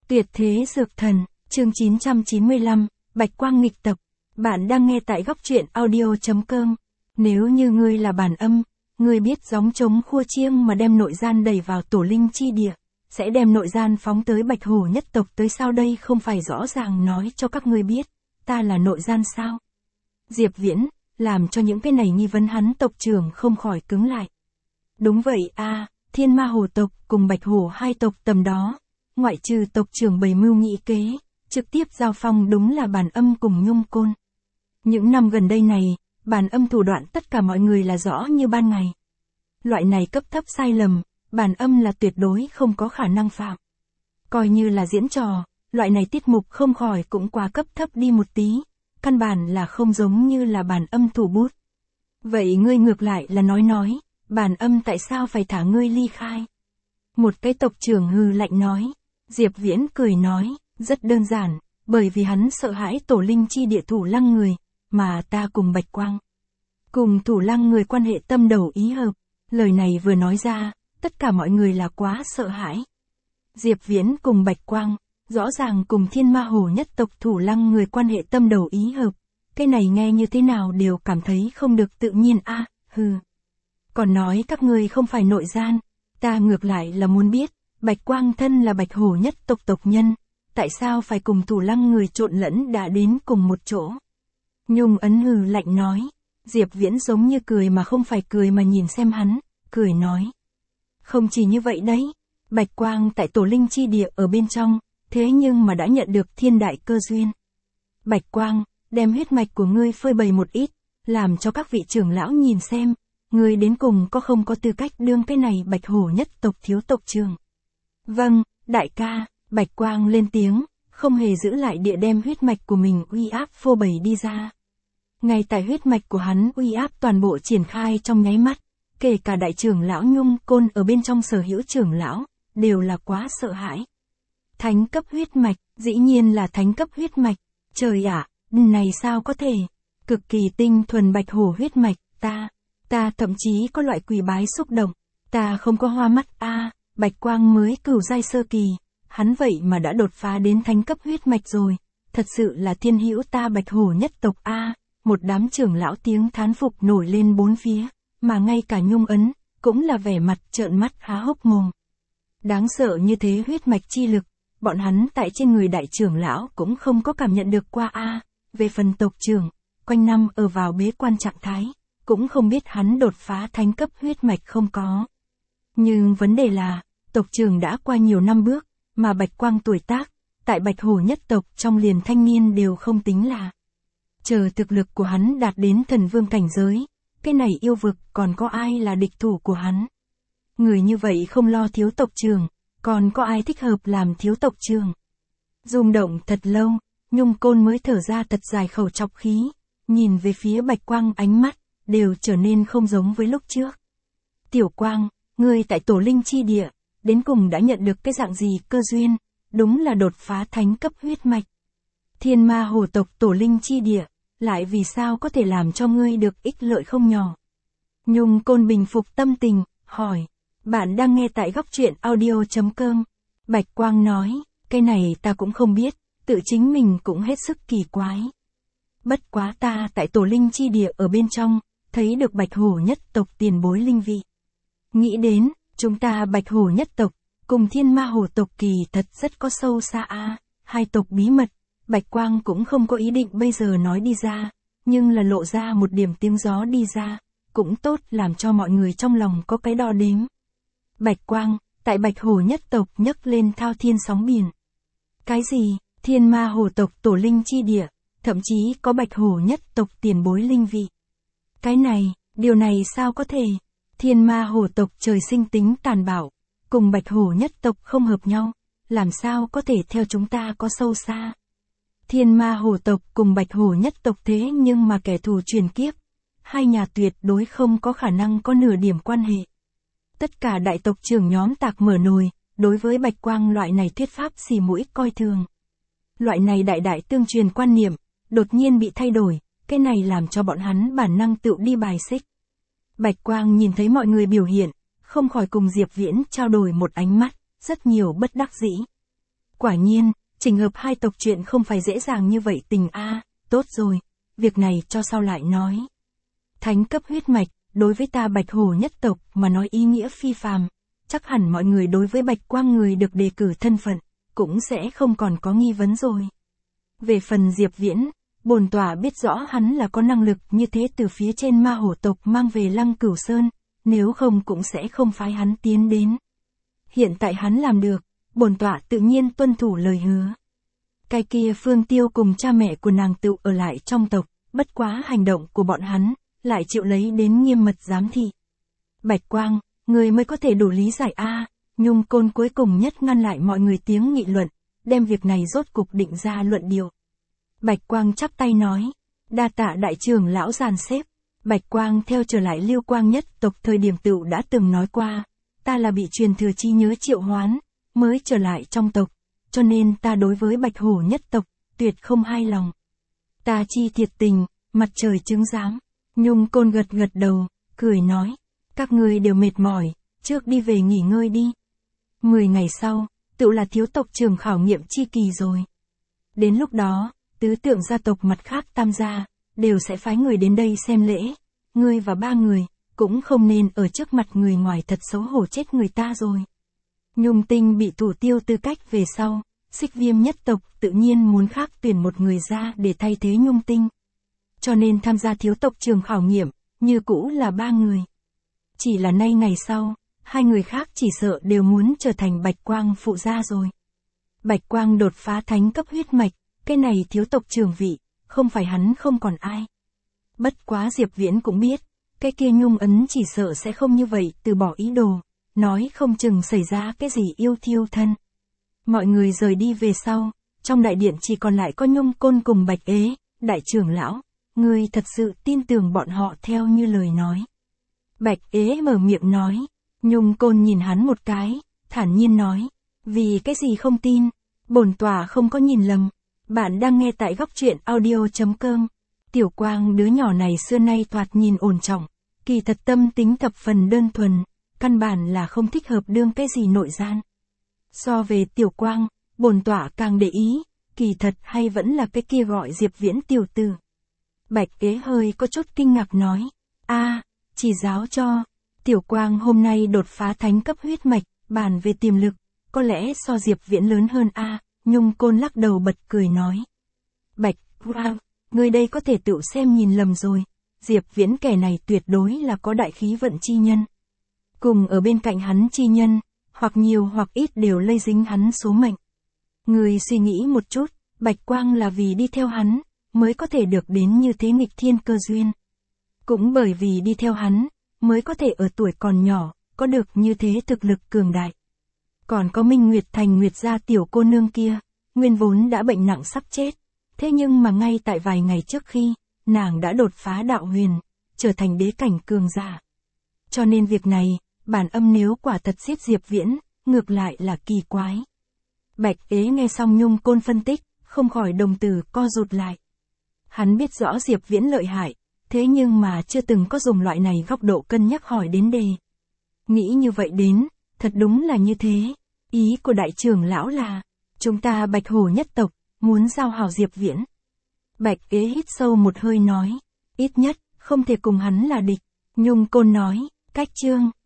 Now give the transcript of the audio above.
Tuyệt thế dược thần, chương 995, Bạch Quang nghịch tập. Bạn đang nghe tại góc truyện audio.com. Nếu như ngươi là bản âm, ngươi biết gióng trống khua chiêng mà đem nội gian đẩy vào tổ linh chi địa, sẽ đem nội gian phóng tới Bạch Hổ nhất tộc tới sao đây không phải rõ ràng nói cho các ngươi biết, ta là nội gian sao? Diệp Viễn, làm cho những cái này nghi vấn hắn tộc trưởng không khỏi cứng lại. Đúng vậy a, Thiên Ma Hổ tộc cùng Bạch Hổ hai tộc tầm đó, ngoại trừ tộc trưởng bày mưu nghị kế, trực tiếp giao phong đúng là bản âm cùng Nhung Côn. Những năm gần đây này, bản âm thủ đoạn tất cả mọi người là rõ như ban ngày. Loại này cấp thấp sai lầm, bản âm là tuyệt đối không có khả năng phạm. Coi như là diễn trò, loại này tiết mục không khỏi cũng quá cấp thấp đi một tí, căn bản là không giống như là bản âm thủ bút. Vậy ngươi ngược lại là nói, bản âm tại sao phải thả ngươi ly khai? Một cái tộc trưởng hừ lạnh nói. Diệp Viễn cười nói, rất đơn giản, bởi vì hắn sợ hãi tổ linh chi địa thủ lăng người, mà ta cùng Bạch Quang. Cùng thủ lăng người quan hệ tâm đầu ý hợp, lời này vừa nói ra, tất cả mọi người là quá sợ hãi. Diệp Viễn cùng Bạch Quang, rõ ràng cùng Thiên Ma Hổ nhất tộc thủ lăng người quan hệ tâm đầu ý hợp, cái này nghe như thế nào đều cảm thấy không được tự nhiên a, hừ. Còn nói các ngươi không phải nội gian, ta ngược lại là muốn biết. Bạch Quang thân là Bạch Hổ nhất tộc tộc nhân, tại sao phải cùng thủ lăng người trộn lẫn đã đến cùng một chỗ? Nhung ấn hừ lạnh nói, Diệp Viễn giống như cười mà không phải cười mà nhìn xem hắn, cười nói. Không chỉ như vậy đấy, Bạch Quang tại tổ linh chi địa ở bên trong, thế nhưng mà đã nhận được thiên đại cơ duyên. Bạch Quang, đem huyết mạch của ngươi phơi bày một ít, làm cho các vị trưởng lão nhìn xem, ngươi đến cùng có không có tư cách đương cái này Bạch Hổ nhất tộc thiếu tộc trưởng. Vâng, đại ca, Bạch Quang lên tiếng, không hề giữ lại địa đem huyết mạch của mình uy áp phô bày đi ra. Ngay tại huyết mạch của hắn uy áp toàn bộ triển khai trong nháy mắt, kể cả đại trưởng lão Nhung Côn ở bên trong sở hữu trưởng lão, đều là quá sợ hãi. Thánh cấp huyết mạch, dĩ nhiên là thánh cấp huyết mạch, trời ạ, này sao có thể, cực kỳ tinh thuần Bạch Hổ huyết mạch, ta thậm chí có loại quỳ bái xúc động, ta không có hoa mắt a. Bạch Quang mới cửu giai sơ kỳ, hắn vậy mà đã đột phá đến thánh cấp huyết mạch rồi, thật sự là thiên hữu ta Bạch Hổ nhất tộc a. Một đám trưởng lão tiếng thán phục nổi lên bốn phía, mà ngay cả Nhung ấn, cũng là vẻ mặt trợn mắt há hốc mồm. Đáng sợ như thế huyết mạch chi lực, bọn hắn tại trên người đại trưởng lão cũng không có cảm nhận được qua a. Về phần tộc trưởng, quanh năm ở vào bế quan trạng thái, cũng không biết hắn đột phá thánh cấp huyết mạch không có. Nhưng vấn đề là, tộc trưởng đã qua nhiều năm bước, mà Bạch Quang tuổi tác, tại Bạch Hổ nhất tộc trong liền thanh niên đều không tính là. Chờ thực lực của hắn đạt đến thần vương cảnh giới, cái này yêu vực còn có ai là địch thủ của hắn. Người như vậy không lo thiếu tộc trưởng, còn có ai thích hợp làm thiếu tộc trưởng. Rung động thật lâu, Nhung Côn mới thở ra thật dài khẩu trọc khí, nhìn về phía Bạch Quang ánh mắt, đều trở nên không giống với lúc trước. Tiểu Quang, ngươi tại tổ linh chi địa, đến cùng đã nhận được cái dạng gì cơ duyên, đúng là đột phá thánh cấp huyết mạch. Thiên Ma Hổ tộc tổ linh chi địa, lại vì sao có thể làm cho ngươi được ích lợi không nhỏ. Nhung Côn bình phục tâm tình, hỏi, bạn đang nghe tại góc truyện audio.com. Bạch Quang nói, cái này ta cũng không biết, tự chính mình cũng hết sức kỳ quái. Bất quá ta tại tổ linh chi địa ở bên trong, thấy được Bạch Hổ nhất tộc tiền bối linh vị. Nghĩ đến, chúng ta Bạch Hổ nhất tộc, cùng Thiên Ma Hổ tộc kỳ thật rất có sâu xa a. Hai tộc bí mật, Bạch Quang cũng không có ý định bây giờ nói đi ra, nhưng là lộ ra một điểm tiếng gió đi ra, cũng tốt làm cho mọi người trong lòng có cái đo đếm. Bạch Quang, tại Bạch Hổ nhất tộc nhấc lên thao thiên sóng biển. Cái gì, Thiên Ma Hổ tộc tổ linh chi địa, thậm chí có Bạch Hổ nhất tộc tiền bối linh vị. Cái này, điều này sao có thể? Thiên Ma Hổ tộc trời sinh tính tàn bạo, cùng Bạch Hổ nhất tộc không hợp nhau, làm sao có thể theo chúng ta có sâu xa. Thiên Ma Hổ tộc cùng Bạch Hổ nhất tộc thế nhưng mà kẻ thù truyền kiếp, hai nhà tuyệt đối không có khả năng có nửa điểm quan hệ. Tất cả đại tộc trưởng nhóm tạc mở nồi, đối với Bạch Quang loại này thuyết pháp xì mũi coi thường. Loại này đại tương truyền quan niệm, đột nhiên bị thay đổi, cái này làm cho bọn hắn bản năng tự đi bài xích. Bạch Quang nhìn thấy mọi người biểu hiện, không khỏi cùng Diệp Viễn trao đổi một ánh mắt, rất nhiều bất đắc dĩ. Quả nhiên, chỉnh hợp hai tộc chuyện không phải dễ dàng như vậy tình a. Tốt rồi, việc này cho sau lại nói. Thánh cấp huyết mạch, đối với ta Bạch Hổ nhất tộc mà nói ý nghĩa phi phàm, chắc hẳn mọi người đối với Bạch Quang người được đề cử thân phận, cũng sẽ không còn có nghi vấn rồi. Về phần Diệp Viễn, bổn tọa biết rõ hắn là có năng lực như thế từ phía trên ma hổ tộc mang về Lăng Cửu Sơn, nếu không cũng sẽ không phái hắn tiến đến. Hiện tại hắn làm được, bổn tọa tự nhiên tuân thủ lời hứa. Cái kia Phương Tiêu cùng cha mẹ của nàng tự ở lại trong tộc, bất quá hành động của bọn hắn, lại chịu lấy đến nghiêm mật giám thị. Bạch Quang, người mới có thể đủ lý giải a. Nhung Côn cuối cùng nhất ngăn lại mọi người tiếng nghị luận, đem việc này rốt cục định ra luận điệu. Bạch Quang chắp tay nói, đa tạ đại trưởng lão dàn xếp. Bạch Quang theo trở lại Lưu Quang nhất tộc thời điểm tựu đã từng nói qua, ta là bị truyền thừa chi nhớ triệu hoán, mới trở lại trong tộc, cho nên ta đối với Bạch Hổ nhất tộc, tuyệt không hài lòng. Ta chi thiệt tình, mặt trời chứng giám. Nhung Côn gật gật đầu, cười nói, các ngươi đều mệt mỏi, trước đi về nghỉ ngơi đi. 10 ngày sau, tựu là thiếu tộc trưởng khảo nghiệm chi kỳ rồi. Đến lúc đó, tứ tượng gia tộc mặt khác tam gia, đều sẽ phái người đến đây xem lễ. Ngươi và 3 người, cũng không nên ở trước mặt người ngoài thật xấu hổ chết người ta rồi. Nhung Tinh bị thủ tiêu tư cách về sau, Xích Viêm nhất tộc tự nhiên muốn khác tuyển một người ra để thay thế Nhung Tinh. Cho nên tham gia thiếu tộc trường khảo nghiệm, như cũ là 3 người. Chỉ là nay ngày sau, 2 người khác chỉ sợ đều muốn trở thành Bạch Quang phụ gia rồi. Bạch Quang đột phá thánh cấp huyết mạch, cái này thiếu tộc trưởng vị, không phải hắn không còn ai. Bất quá Diệp Viễn cũng biết, cái kia Nhung ấn chỉ sợ sẽ không như vậy từ bỏ ý đồ, nói không chừng xảy ra cái gì yêu thiêu thân. Mọi người rời đi về sau, trong đại điện chỉ còn lại có Nhung Côn cùng Bạch Ế, đại trưởng lão, ngươi thật sự tin tưởng bọn họ theo như lời nói. Bạch Ế mở miệng nói, Nhung Côn nhìn hắn một cái, thản nhiên nói, vì cái gì không tin, bổn tọa không có nhìn lầm. Bạn đang nghe tại góc truyện audio.com. Tiểu Quang đứa nhỏ này xưa nay thoạt nhìn ổn trọng, kỳ thật tâm tính thập phần đơn thuần, căn bản là không thích hợp đương cái gì nội gian. So về Tiểu Quang, bổn tọa càng để ý, kỳ thật hay vẫn là cái kia gọi Diệp Viễn tiểu tử. Bạch Ế hơi có chút kinh ngạc nói, chỉ giáo cho, Tiểu Quang hôm nay đột phá thánh cấp huyết mạch, bàn về tiềm lực, có lẽ so Diệp Viễn lớn hơn Nhung Côn lắc đầu bật cười nói. Bạch Quang, người đây có thể tự xem nhìn lầm rồi, Diệp Viễn kẻ này tuyệt đối là có đại khí vận chi nhân. Cùng ở bên cạnh hắn chi nhân, hoặc nhiều hoặc ít đều lây dính hắn số mệnh. Người suy nghĩ một chút, Bạch Quang là vì đi theo hắn, mới có thể được đến như thế nghịch thiên cơ duyên. Cũng bởi vì đi theo hắn, mới có thể ở tuổi còn nhỏ, có được như thế thực lực cường đại. Còn có Minh Nguyệt Thành Nguyệt gia tiểu cô nương kia, nguyên vốn đã bệnh nặng sắp chết, thế nhưng mà ngay tại vài ngày trước khi, nàng đã đột phá đạo huyền, trở thành đế cảnh cường giả. Cho nên việc này, bản âm nếu quả thật giết Diệp Viễn, ngược lại là kỳ quái. Bạch Ế nghe xong Nhung Côn phân tích, không khỏi đồng tử co rụt lại. Hắn biết rõ Diệp Viễn lợi hại, thế nhưng mà chưa từng có dùng loại này góc độ cân nhắc hỏi đến đề. Nghĩ như vậy đến, thật đúng là như thế. Ý của đại trưởng lão là, chúng ta Bạch Hổ nhất tộc, muốn giao hảo Diệp Viễn. Bạch Ế hít sâu một hơi nói, ít nhất, không thể cùng hắn là địch. Nhung Côn nói, cách chương.